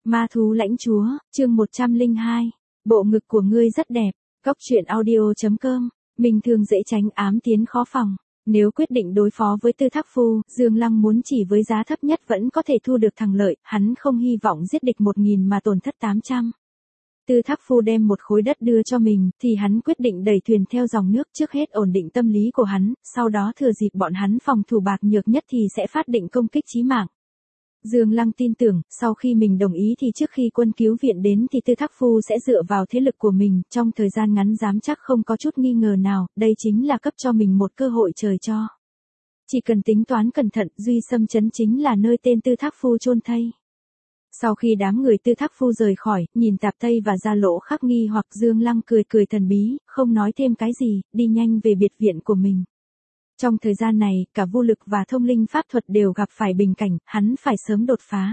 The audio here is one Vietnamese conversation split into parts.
Ma thú lãnh chúa, chương 102. Bộ ngực của ngươi rất đẹp. Cóc truyện audio.com. Mình thường dễ tránh ám tiến khó phòng. Nếu quyết định đối phó với Tư Thác Phu, Dương Lăng muốn chỉ với giá thấp nhất vẫn có thể thu được thắng lợi, hắn không hy vọng giết địch 1000 mà tổn thất 800. Tư Thác Phu đem một khối đất đưa cho mình, thì hắn quyết định đẩy thuyền theo dòng nước, trước hết ổn định tâm lý của hắn, sau đó thừa dịp bọn hắn phòng thủ bạc nhược nhất thì sẽ phát định công kích chí mạng. Dương Lăng tin tưởng, sau khi mình đồng ý thì trước khi quân cứu viện đến thì Tư Thác Phu sẽ dựa vào thế lực của mình, trong thời gian ngắn dám chắc không có chút nghi ngờ nào, đây chính là cấp cho mình một cơ hội trời cho. Chỉ cần tính toán cẩn thận, Duy Sâm Trấn chính là nơi tên Tư Thác Phu chôn thây. Sau khi đám người Tư Thác Phu rời khỏi, nhìn Tạp Tây và Gia Lỗ khắc nghi hoặc Dương Lăng cười cười thần bí, không nói thêm cái gì, đi nhanh về biệt viện của mình. Trong thời gian này, cả vô lực và thông linh pháp thuật đều gặp phải bình cảnh, hắn phải sớm đột phá.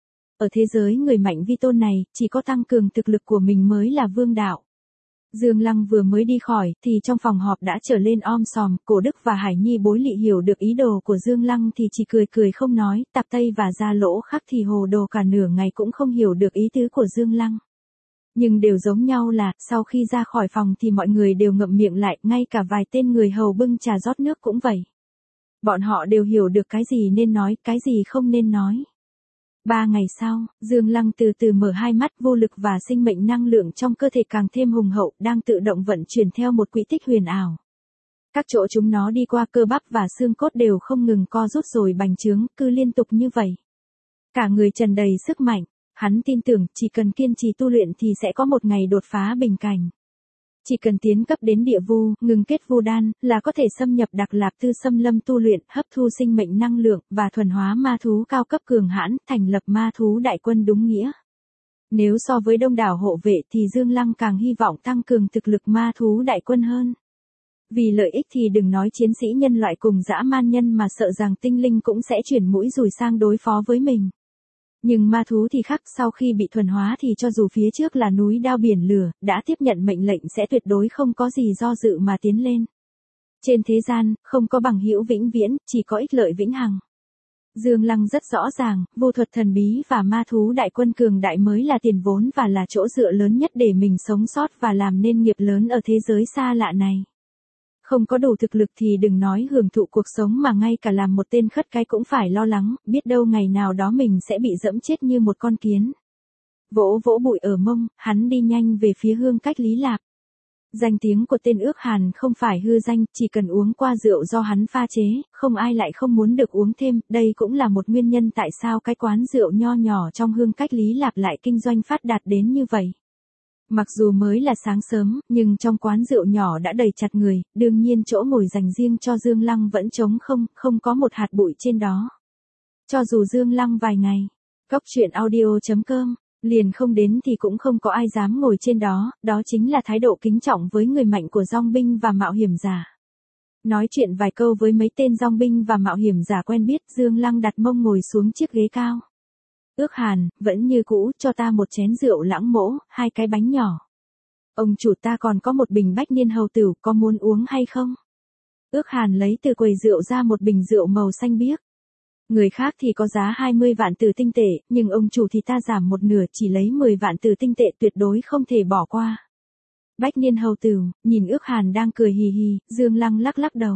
Ở thế giới người mạnh vi tôn này, chỉ có tăng cường thực lực của mình mới là vương đạo. Dương Lăng vừa mới đi khỏi, thì trong phòng họp đã trở lên om sòm, Cổ Đức và Hải Nhi Bối Lị hiểu được ý đồ của Dương Lăng thì chỉ cười cười không nói, Tạp Tây và Gia Lỗ khắc thì hồ đồ cả nửa ngày cũng không hiểu được ý tứ của Dương Lăng. Nhưng đều giống nhau là, sau khi ra khỏi phòng thì mọi người đều ngậm miệng lại, ngay cả vài tên người hầu bưng trà rót nước cũng vậy. Bọn họ đều hiểu được cái gì nên nói, cái gì không nên nói. 3 ngày sau, Dương Lăng từ từ mở hai mắt, vô lực và sinh mệnh năng lượng trong cơ thể càng thêm hùng hậu, đang tự động vận chuyển theo một quỹ tích huyền ảo. Các chỗ chúng nó đi qua cơ bắp và xương cốt đều không ngừng co rút rồi bành trướng, cứ liên tục như vậy. Cả người tràn đầy sức mạnh. Hắn tin tưởng, chỉ cần kiên trì tu luyện thì sẽ có một ngày đột phá bình cảnh. Chỉ cần tiến cấp đến địa vu, ngừng kết vu đan, là có thể xâm nhập Đặc Lạp Tư Xâm Lâm tu luyện, hấp thu sinh mệnh năng lượng, và thuần hóa ma thú cao cấp cường hãn, thành lập ma thú đại quân đúng nghĩa. Nếu so với đông đảo hộ vệ thì Dương Lăng càng hy vọng tăng cường thực lực ma thú đại quân hơn. Vì lợi ích thì đừng nói chiến sĩ nhân loại cùng dã man nhân mà sợ rằng tinh linh cũng sẽ chuyển mũi dùi sang đối phó với mình. Nhưng ma thú thì khác, sau khi bị thuần hóa thì cho dù phía trước là núi đao biển lửa, đã tiếp nhận mệnh lệnh sẽ tuyệt đối không có gì do dự mà tiến lên. Trên thế gian, không có bằng hữu vĩnh viễn, chỉ có ích lợi vĩnh hằng. Dương Lăng rất rõ ràng, vô thuật thần bí và ma thú đại quân cường đại mới là tiền vốn và là chỗ dựa lớn nhất để mình sống sót và làm nên nghiệp lớn ở thế giới xa lạ này. Không có đủ thực lực thì đừng nói hưởng thụ cuộc sống mà ngay cả làm một tên khất cái cũng phải lo lắng, biết đâu ngày nào đó mình sẽ bị dẫm chết như một con kiến. Vỗ vỗ bụi ở mông, hắn đi nhanh về phía Hương Cách Lý Lạp. Danh tiếng của tên Ước Hàn không phải hư danh, chỉ cần uống qua rượu do hắn pha chế, không ai lại không muốn được uống thêm, đây cũng là một nguyên nhân tại sao cái quán rượu nho nhỏ trong Hương Cách Lý Lạp lại kinh doanh phát đạt đến như vậy. Mặc dù mới là sáng sớm, nhưng trong quán rượu nhỏ đã đầy chặt người, đương nhiên chỗ ngồi dành riêng cho Dương Lăng vẫn trống không, không có một hạt bụi trên đó. Cho dù Dương Lăng vài ngày, Cóc truyện audio.com, liền không đến thì cũng không có ai dám ngồi trên đó, đó chính là thái độ kính trọng với người mạnh của dong binh và mạo hiểm giả. Nói chuyện vài câu với mấy tên dong binh và mạo hiểm giả quen biết, Dương Lăng đặt mông ngồi xuống chiếc ghế cao. Ước Hàn, vẫn như cũ, cho ta một chén rượu lãng mỗ, 2 cái bánh nhỏ. Ông chủ, ta còn có một bình Bách Niên Hầu Tửu, có muốn uống hay không? Ước Hàn lấy từ quầy rượu ra một bình rượu màu xanh biếc. Người khác thì có giá 20 vạn tử tinh tệ, nhưng ông chủ thì ta giảm một nửa, chỉ lấy 10 vạn tử tinh tệ, tuyệt đối không thể bỏ qua. Bách Niên Hầu Tửu, nhìn Ước Hàn đang cười hì hì, Dương Lăng lắc lắc đầu.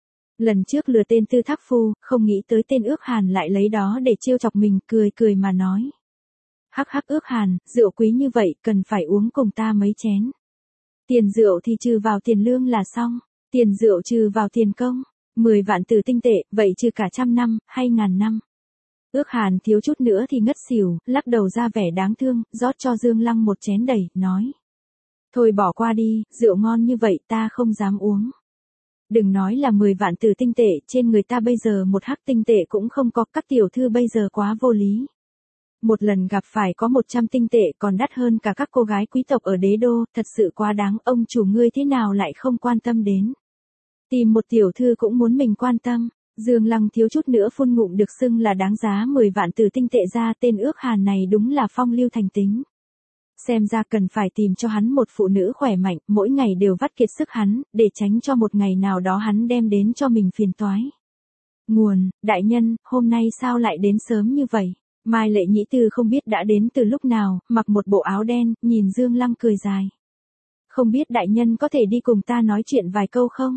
Lần trước lừa tên Tư Thác Phu, không nghĩ tới tên Ước Hàn lại lấy đó để trêu chọc mình, cười cười mà nói. Hắc hắc Ước Hàn, rượu quý như vậy, cần phải uống cùng ta mấy chén. Tiền rượu thì trừ vào tiền lương là xong, tiền rượu trừ vào tiền công, 10 vạn tử tinh tệ, vậy trừ cả 100 năm, hay 1000 năm. Ước Hàn thiếu chút nữa thì ngất xỉu, lắc đầu ra vẻ đáng thương, rót cho Dương Lăng một chén đầy, nói. Thôi bỏ qua đi, rượu ngon như vậy ta không dám uống. Đừng nói là 10 vạn tử tinh tệ, trên người ta bây giờ một hắc tinh tệ cũng không có, các tiểu thư bây giờ quá vô lý. Một lần gặp phải có 100 tinh tệ còn đắt hơn cả các cô gái quý tộc ở đế đô, thật sự quá đáng, ông chủ ngươi thế nào lại không quan tâm đến. Tìm một tiểu thư cũng muốn mình quan tâm, Dương Lăng thiếu chút nữa phun ngụm được xưng là đáng giá 10 vạn tử tinh tệ ra, tên Ước Hàn này đúng là phong lưu thành tính. Xem ra cần phải tìm cho hắn một phụ nữ khỏe mạnh, mỗi ngày đều vắt kiệt sức hắn, để tránh cho một ngày nào đó hắn đem đến cho mình phiền toái. Nguồn, đại nhân, hôm nay sao lại đến sớm như vậy? Mai Lệ Nhĩ Tư không biết đã đến từ lúc nào, mặc một bộ áo đen, nhìn Dương Lăng cười dài. Không biết đại nhân có thể đi cùng ta nói chuyện vài câu không?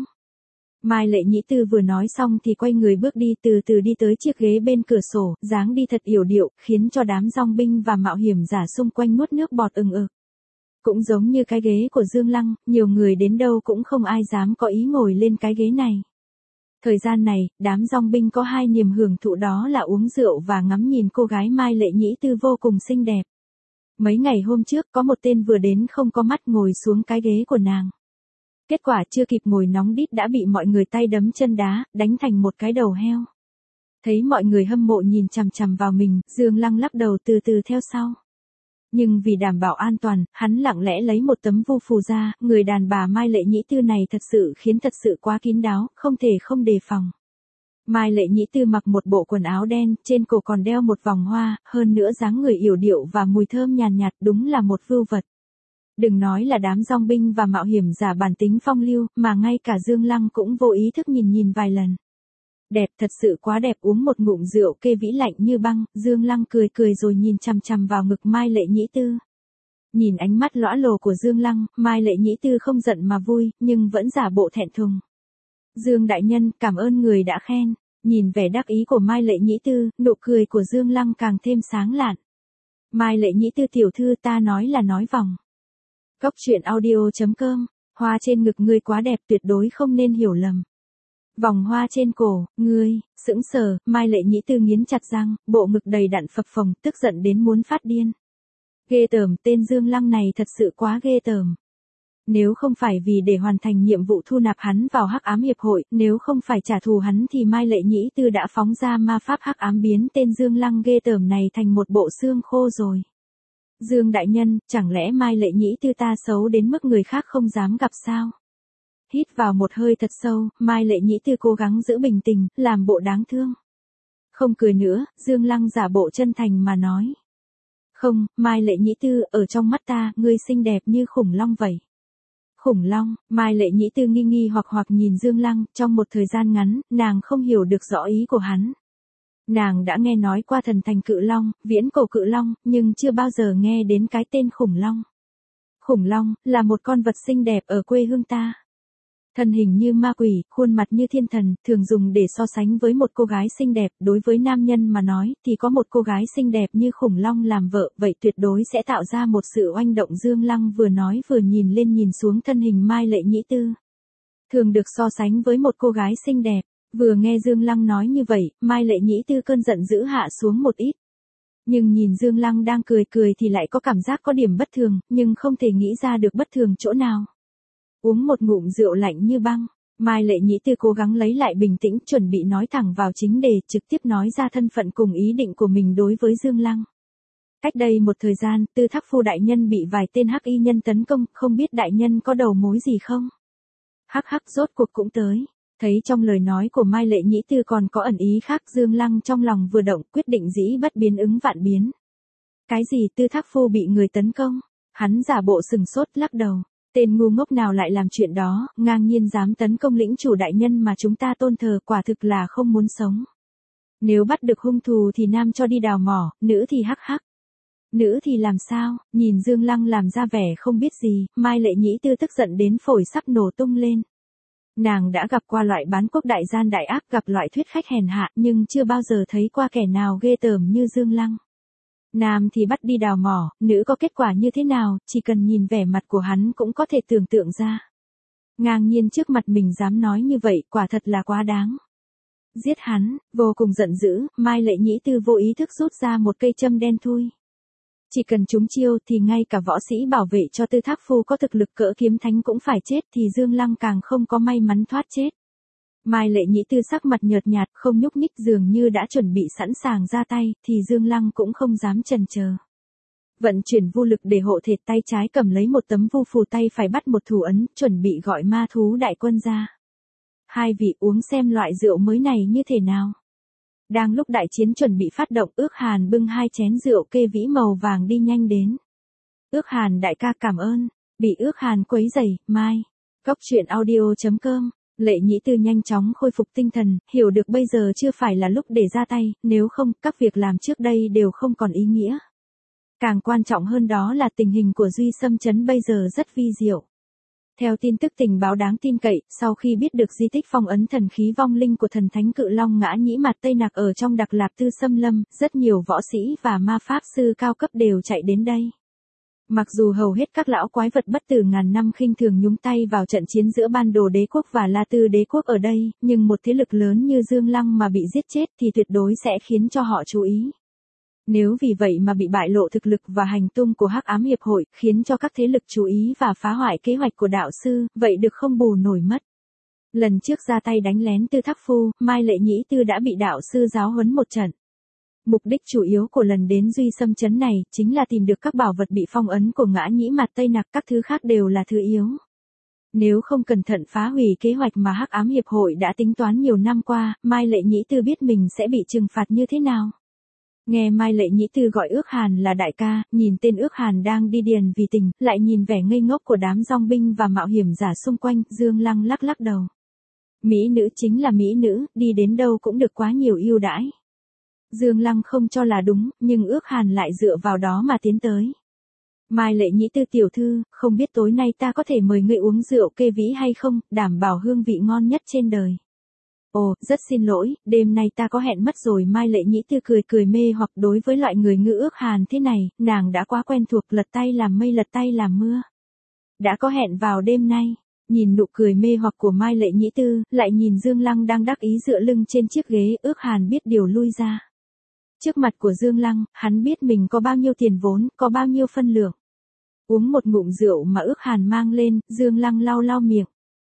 Mai Lệ Nhĩ Tư vừa nói xong thì quay người bước đi, từ từ đi tới chiếc ghế bên cửa sổ, dáng đi thật yểu điệu, khiến cho đám dong binh và mạo hiểm giả xung quanh nuốt nước bọt ừng ực. Cũng giống như cái ghế của Dương Lăng, nhiều người đến đâu cũng không ai dám có ý ngồi lên cái ghế này. Thời gian này, đám dong binh có hai niềm hưởng thụ, đó là uống rượu và ngắm nhìn cô gái Mai Lệ Nhĩ Tư vô cùng xinh đẹp. Mấy ngày hôm trước có một tên vừa đến không có mắt ngồi xuống cái ghế của nàng. Kết quả chưa kịp ngồi nóng đít đã bị mọi người tay đấm chân đá, đánh thành một cái đầu heo. Thấy mọi người hâm mộ nhìn chằm chằm vào mình, Dương Lăng lắc đầu từ từ theo sau. Nhưng vì đảm bảo an toàn, hắn lặng lẽ lấy một tấm vu phù ra, người đàn bà Mai Lệ Nhĩ Tư này thật sự quá kín đáo, không thể không đề phòng. Mai Lệ Nhĩ Tư mặc một bộ quần áo đen, trên cổ còn đeo một vòng hoa, hơn nữa dáng người yểu điệu và mùi thơm nhàn nhạt, đúng là một vưu vật. Đừng nói là đám dong binh và mạo hiểm giả bản tính phong lưu, mà ngay cả Dương Lăng cũng vô ý thức nhìn vài lần. Đẹp, thật sự quá đẹp. Uống một ngụm rượu kê vĩ lạnh như băng, Dương Lăng cười rồi nhìn chằm chằm vào ngực Mai Lệ Nhĩ Tư. Nhìn ánh mắt lõa lồ của Dương Lăng, Mai Lệ Nhĩ Tư không giận mà vui, nhưng vẫn giả bộ thẹn thùng. Dương đại nhân, cảm ơn người đã khen. Nhìn vẻ đắc ý của Mai Lệ Nhĩ Tư, nụ cười của Dương Lăng càng thêm sáng lạn. Mai Lệ Nhĩ Tư tiểu thư, ta nói là nói vòng. Góc truyện audio.com, hoa trên ngực ngươi quá đẹp, tuyệt đối không nên hiểu lầm. Vòng hoa trên cổ, ngươi, sững sờ, Mai Lệ Nhĩ Tư nghiến chặt răng, bộ ngực đầy đặn phập phồng, tức giận đến muốn phát điên. Ghê tởm, tên Dương Lăng này thật sự quá ghê tởm. Nếu không phải vì để hoàn thành nhiệm vụ thu nạp hắn vào Hắc Ám Hiệp hội, nếu không phải trả thù hắn thì Mai Lệ Nhĩ Tư đã phóng ra ma pháp hắc ám biến tên Dương Lăng ghê tởm này thành một bộ xương khô rồi. Dương đại nhân, chẳng lẽ Mai Lệ Nhĩ Tư ta xấu đến mức người khác không dám gặp sao? Hít vào một hơi thật sâu, Mai Lệ Nhĩ Tư cố gắng giữ bình tĩnh, làm bộ đáng thương. Không cười nữa, Dương Lăng giả bộ chân thành mà nói. Không, Mai Lệ Nhĩ Tư, ở trong mắt ta, ngươi xinh đẹp như khủng long vậy. Khủng long, Mai Lệ Nhĩ Tư nghi hoặc nhìn Dương Lăng, trong một thời gian ngắn, nàng không hiểu được rõ ý của hắn. Nàng đã nghe nói qua thần thành cự long, viễn cổ cự long, nhưng chưa bao giờ nghe đến cái tên khủng long. Khủng long, là một con vật xinh đẹp ở quê hương ta. Thân hình như ma quỷ, khuôn mặt như thiên thần, thường dùng để so sánh với một cô gái xinh đẹp, đối với nam nhân mà nói, thì có một cô gái xinh đẹp như khủng long làm vợ, vậy tuyệt đối sẽ tạo ra một sự oanh động. Dương Lăng vừa nói vừa nhìn lên nhìn xuống thân hình Mai Lệ Nhĩ Tư. Thường được so sánh với một cô gái xinh đẹp, vừa nghe Dương Lăng nói như vậy, Mai Lệ Nhĩ Tư cơn giận dữ hạ xuống một ít. Nhưng nhìn Dương Lăng đang cười thì lại có cảm giác có điểm bất thường, nhưng không thể nghĩ ra được bất thường chỗ nào. Uống một ngụm rượu lạnh như băng, Mai Lệ Nhĩ Tư cố gắng lấy lại bình tĩnh, chuẩn bị nói thẳng vào chính đề, trực tiếp nói ra thân phận cùng ý định của mình đối với Dương Lăng. Cách đây một thời gian, Tư Thác Phu đại nhân bị vài tên hắc y nhân tấn công, không biết đại nhân có đầu mối gì không? Hắc rốt cuộc cũng tới. Thấy trong lời nói của Mai Lệ Nhĩ Tư còn có ẩn ý khác, Dương Lăng trong lòng vừa động, quyết định dĩ bất biến ứng vạn biến. Cái gì? Tư Thác Phu bị người tấn công? Hắn giả bộ sừng sốt lắc đầu. Tên ngu ngốc nào lại làm chuyện đó, ngang nhiên dám tấn công lĩnh chủ đại nhân mà chúng ta tôn thờ, quả thực là không muốn sống. Nếu bắt được hung thủ thì nam cho đi đào mỏ, nữ thì hắc. Nữ thì làm sao? Nhìn Dương Lăng làm ra vẻ không biết gì, Mai Lệ Nhĩ Tư tức giận đến phổi sắp nổ tung lên. Nàng đã gặp qua loại bán quốc đại gian đại ác, gặp loại thuyết khách hèn hạ, nhưng chưa bao giờ thấy qua kẻ nào ghê tởm như Dương Lăng. Nam thì bắt đi đào mỏ, nữ có kết quả như thế nào, chỉ cần nhìn vẻ mặt của hắn cũng có thể tưởng tượng ra. Ngang nhiên trước mặt mình dám nói như vậy, quả thật là quá đáng. Giết hắn, vô cùng giận dữ, Mai Lệ Nhĩ Tư vô ý thức rút ra một cây châm đen thui. Chỉ cần trúng chiêu thì ngay cả võ sĩ bảo vệ cho Tư Thác Phu có thực lực cỡ kiếm thánh cũng phải chết, thì Dương Lăng càng không có may mắn thoát chết. Mai Lệ Nhĩ Tư sắc mặt nhợt nhạt, không nhúc nhích, dường như đã chuẩn bị sẵn sàng ra tay, thì Dương Lăng cũng không dám chần chờ. Vận chuyển vu lực để hộ thể, tay trái cầm lấy một tấm vu phù, tay phải bắt một thủ ấn, chuẩn bị gọi ma thú đại quân ra. Hai vị uống xem loại rượu mới này như thế nào. Đang lúc đại chiến chuẩn bị phát động, Ước Hàn bưng hai chén rượu kê vĩ màu vàng đi nhanh đến. Ước Hàn đại ca cảm ơn. Bị Ước Hàn quấy rầy, Mai. Góc truyện audio.com Lệ Nhĩ Tư nhanh chóng khôi phục tinh thần, hiểu được bây giờ chưa phải là lúc để ra tay, nếu không, các việc làm trước đây đều không còn ý nghĩa. Càng quan trọng hơn đó là tình hình của Duy Xâm Trấn bây giờ rất vi diệu. Theo tin tức tình báo đáng tin cậy, sau khi biết được di tích phong ấn thần khí vong linh của thần thánh Cự Long Ngã Nhĩ Mạt Tây Nặc ở trong Đặc Lạp Tư Xâm Lâm, rất nhiều võ sĩ và ma pháp sư cao cấp đều chạy đến đây. Mặc dù hầu hết các lão quái vật bất tử ngàn năm khinh thường nhúng tay vào trận chiến giữa Ban Đồ Đế quốc và La Tư Đế quốc ở đây, nhưng một thế lực lớn như Dương Lăng mà bị giết chết thì tuyệt đối sẽ khiến cho họ chú ý. Nếu vì vậy mà bị bại lộ thực lực và hành tung của Hắc Ám Hiệp hội, khiến cho các thế lực chú ý và phá hoại kế hoạch của đạo sư, vậy được không bù nổi mất. Lần trước ra tay đánh lén Tư Thác Phu, Mai Lệ Nhĩ Tư đã bị đạo sư giáo huấn một trận. Mục đích chủ yếu của lần đến Duy Xâm Trấn này, chính là tìm được các bảo vật bị phong ấn của Ngã Nhĩ Mạt Tây Nặc, các thứ khác đều là thứ yếu. Nếu không cẩn thận phá hủy kế hoạch mà Hắc Ám Hiệp hội đã tính toán nhiều năm qua, Mai Lệ Nhĩ Tư biết mình sẽ bị trừng phạt như thế nào. Nghe Mai Lệ Nhĩ Tư gọi Ước Hàn là đại ca, nhìn tên Ước Hàn đang đi điền vì tình, lại nhìn vẻ ngây ngốc của đám dong binh và mạo hiểm giả xung quanh, Dương Lăng lắc lắc đầu. Mỹ nữ chính là mỹ nữ, đi đến đâu cũng được quá nhiều ưu đãi. Dương Lăng không cho là đúng, nhưng Ước Hàn lại dựa vào đó mà tiến tới. Mai Lệ Nhĩ Tư tiểu thư, không biết tối nay ta có thể mời ngươi uống rượu kê vĩ hay không, đảm bảo hương vị ngon nhất trên đời. Ồ, rất xin lỗi, đêm nay ta có hẹn mất rồi. Mai Lệ Nhĩ Tư cười cười mê hoặc đối với loại người ngữ Ước Hàn thế này, nàng đã quá quen thuộc lật tay làm mây lật tay làm mưa. Đã có hẹn vào đêm nay. Nhìn nụ cười mê hoặc của Mai Lệ Nhĩ Tư, lại nhìn Dương Lăng đang đắc ý dựa lưng trên chiếc ghế, Ước Hàn biết điều lui ra. Trước mặt của Dương Lăng, hắn biết mình có bao nhiêu tiền vốn, có bao nhiêu phân lượng. Uống một ngụm rượu mà Ước Hàn mang lên, Dương Lăng lau lau miệng.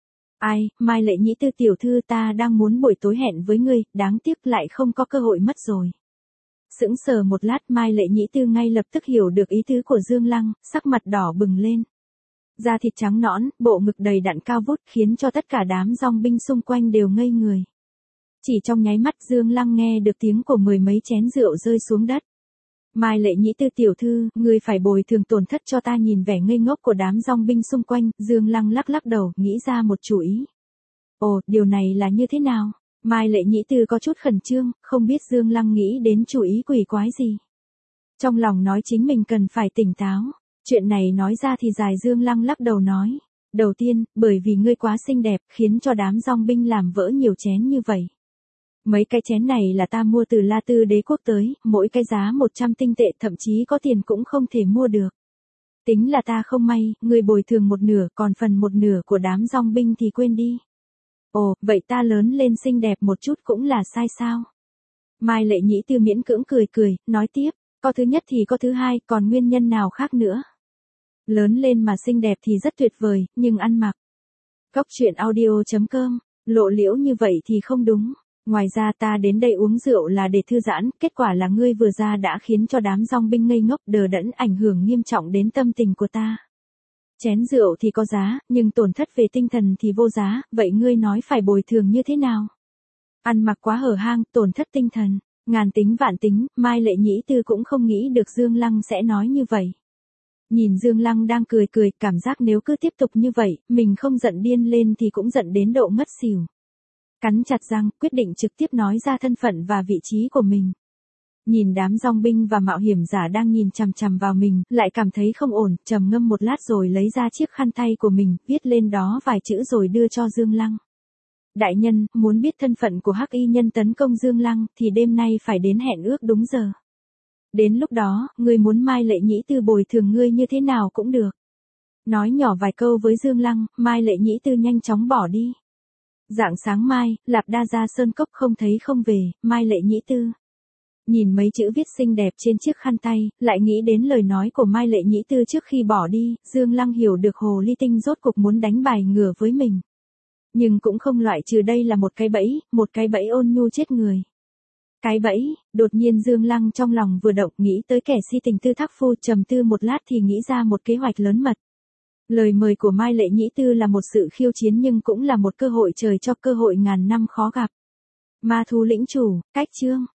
Ai, Mai Lệ Nhĩ Tư tiểu thư, ta đang muốn buổi tối hẹn với ngươi, đáng tiếc lại không có cơ hội mất rồi. Sững sờ một lát, Mai Lệ Nhĩ Tư ngay lập tức hiểu được ý tứ của Dương Lăng, sắc mặt đỏ bừng lên. Da thịt trắng nõn, bộ ngực đầy đặn cao vút khiến cho tất cả đám dong binh xung quanh đều ngây người. Chỉ trong nháy mắt Dương Lăng nghe được tiếng của mười mấy chén rượu rơi xuống đất. Mai Lệ Nhĩ Tư tiểu thư, ngươi phải bồi thường tổn thất cho ta. Nhìn vẻ ngây ngốc của đám dong binh xung quanh, Dương Lăng lắc lắc đầu, nghĩ ra một chủ ý. Ồ, điều này là như thế nào? Mai Lệ Nhĩ Tư có chút khẩn trương, không biết Dương Lăng nghĩ đến chủ ý quỷ quái gì. Trong lòng nói chính mình cần phải tỉnh táo. Chuyện này nói ra thì dài. Dương Lăng lắc đầu nói. Đầu tiên, bởi vì ngươi quá xinh đẹp, khiến cho đám dong binh làm vỡ nhiều chén như vậy. Mấy cái chén này là ta mua từ La Tư Đế quốc tới, mỗi cái giá 100 tinh tệ, thậm chí có tiền cũng không thể mua được. Tính là ta không may, ngươi bồi thường một nửa, còn phần một nửa của đám dong binh thì quên đi. Ồ, vậy ta lớn lên xinh đẹp một chút cũng là sai sao? Mai Lệ Nhĩ Tư miễn cưỡng cười cười, nói tiếp, có thứ nhất thì có thứ hai, còn nguyên nhân nào khác nữa? Lớn lên mà xinh đẹp thì rất tuyệt vời, nhưng ăn mặc. Cóc truyện audio.com, lộ liễu như vậy thì không đúng. Ngoài ra ta đến đây uống rượu là để thư giãn, kết quả là ngươi vừa ra đã khiến cho đám dong binh ngây ngốc đờ đẫn, ảnh hưởng nghiêm trọng đến tâm tình của ta. Chén rượu thì có giá, nhưng tổn thất về tinh thần thì vô giá, vậy ngươi nói phải bồi thường như thế nào? Ăn mặc quá hở hang, tổn thất tinh thần, ngàn tính vạn tính, Mai Lệ Nhĩ Tư cũng không nghĩ được Dương Lăng sẽ nói như vậy. Nhìn Dương Lăng đang cười cười, cảm giác nếu cứ tiếp tục như vậy, mình không giận điên lên thì cũng giận đến độ ngất xỉu. Cắn chặt răng, quyết định trực tiếp nói ra thân phận và vị trí của mình. Nhìn đám dong binh và mạo hiểm giả đang nhìn chằm chằm vào mình, lại cảm thấy không ổn, trầm ngâm một lát rồi lấy ra chiếc khăn tay của mình, viết lên đó vài chữ rồi đưa cho Dương Lăng. Đại nhân, muốn biết thân phận của Hắc Y nhân tấn công Dương Lăng, thì đêm nay phải đến hẹn ước đúng giờ. Đến lúc đó, ngươi muốn Mai Lệ Nhĩ Tư bồi thường ngươi như thế nào cũng được. Nói nhỏ vài câu với Dương Lăng, Mai Lệ Nhĩ Tư nhanh chóng bỏ đi. Rạng sáng mai, Lạp Đa ra sơn cốc không thấy không về, Mai Lệ Nhĩ Tư. Nhìn mấy chữ viết xinh đẹp trên chiếc khăn tay, lại nghĩ đến lời nói của Mai Lệ Nhĩ Tư trước khi bỏ đi, Dương Lăng hiểu được hồ ly tinh rốt cục muốn đánh bài ngửa với mình. Nhưng cũng không loại trừ đây là một cái bẫy ôn nhu chết người. Cái bẫy, đột nhiên Dương Lăng trong lòng vừa động, nghĩ tới kẻ si tình Tư Thác Phu, trầm tư một lát thì nghĩ ra một kế hoạch lớn mật. Lời mời của Mai Lệ Nhĩ Tư là một sự khiêu chiến nhưng cũng là một cơ hội trời cho, cơ hội ngàn năm khó gặp. Ma thú lĩnh chủ, cách chương.